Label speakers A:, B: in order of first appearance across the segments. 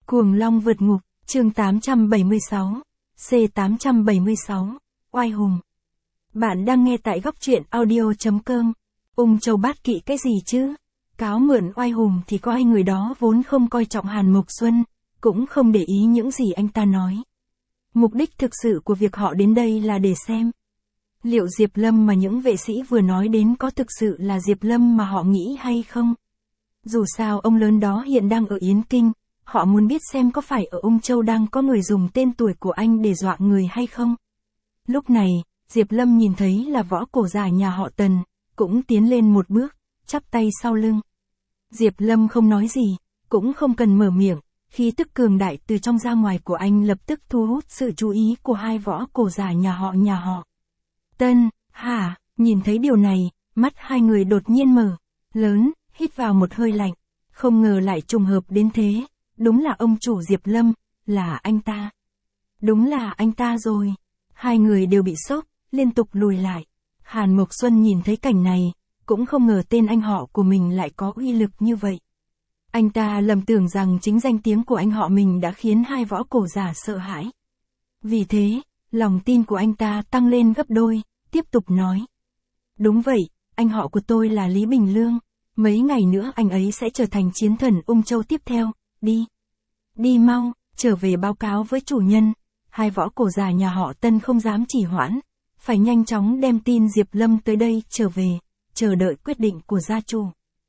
A: Cuồng Long vượt ngục, chương 876, C876, oai hùng. Bạn đang nghe tại góc truyện audio.com. Ung Châu bát kỵ cái gì chứ? Cáo mượn oai hùng thì có ai người đó vốn không coi trọng Hàn Mộc Xuân, cũng không để ý những gì anh ta nói. Mục đích thực sự của việc họ đến đây là để xem liệu Diệp Lâm mà những vệ sĩ vừa nói đến có thực sự là Diệp Lâm mà họ nghĩ hay không. Dù sao ông lớn đó hiện đang ở Yến Kinh, họ muốn biết xem có phải ở Ung Châu đang có người dùng tên tuổi của anh để dọa người hay không. Lúc này, Diệp Lâm nhìn thấy là võ cổ già nhà họ Tần, cũng tiến lên một bước, chắp tay sau lưng. Diệp Lâm không nói gì, cũng không cần mở miệng, khí tức cường đại từ trong ra ngoài của anh lập tức thu hút sự chú ý của hai võ cổ già nhà họ. Tân, hả, nhìn thấy điều này, mắt hai người đột nhiên mở, lớn, hít vào một hơi lạnh, không ngờ lại trùng hợp đến thế, đúng là ông chủ Diệp Lâm, là anh ta. Đúng là anh ta rồi. Hai người đều bị sốc, liên tục lùi lại. Hàn Mộc Xuân nhìn thấy cảnh này, cũng không ngờ tên anh họ của mình lại có uy lực như vậy. Anh ta lầm tưởng rằng chính danh tiếng của anh họ mình đã khiến hai võ cổ giả sợ hãi. Vì thế, lòng tin của anh ta tăng lên gấp đôi, tiếp tục nói. Đúng vậy, anh họ của tôi là Lý Bình Lương. Mấy ngày nữa anh ấy sẽ trở thành chiến thần Ung Châu tiếp theo, đi. Đi mau, trở về báo cáo với chủ nhân. Hai võ cổ già nhà họ Tân không dám trì hoãn, phải nhanh chóng đem tin Diệp Lâm tới đây trở về, chờ đợi quyết định của gia chủ.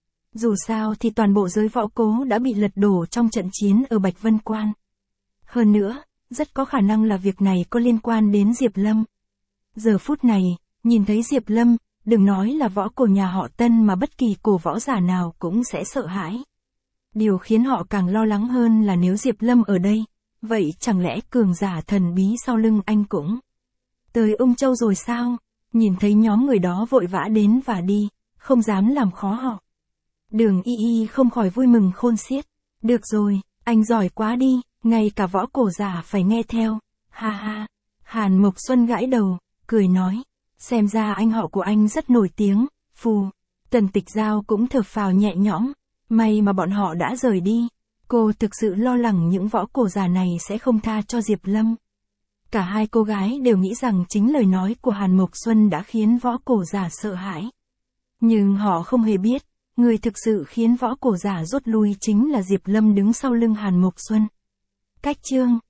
A: Dù sao thì toàn bộ giới võ cố đã bị lật đổ trong trận chiến ở Bạch Vân Quan. Hơn nữa, rất có khả năng là việc này có liên quan đến Diệp Lâm. Giờ phút này, nhìn thấy Diệp Lâm, đừng nói là võ cổ nhà họ Tân mà bất kỳ cổ võ giả nào cũng sẽ sợ hãi. Điều khiến họ càng lo lắng hơn là nếu Diệp Lâm ở đây, vậy chẳng lẽ cường giả thần bí sau lưng anh cũng tới Ung Châu rồi sao? Nhìn thấy nhóm người đó vội vã đến và đi, không dám làm khó họ. Đường Y Y không khỏi vui mừng khôn xiết. Được rồi, anh giỏi quá đi, ngay cả võ cổ giả phải nghe theo. Ha ha. Hàn Mộc Xuân gãi đầu, cười nói. Xem ra anh họ của anh rất nổi tiếng, phù. Tần Tịch Giao cũng thở phào nhẹ nhõm. May mà bọn họ đã rời đi. Cô thực sự lo lắng những võ cổ giả này sẽ không tha cho Diệp Lâm. Cả hai cô gái đều nghĩ rằng chính lời nói của Hàn Mộc Xuân đã khiến võ cổ giả sợ hãi. Nhưng họ không hề biết, người thực sự khiến võ cổ giả rút lui chính là Diệp Lâm đứng sau lưng Hàn Mộc Xuân. Cách chương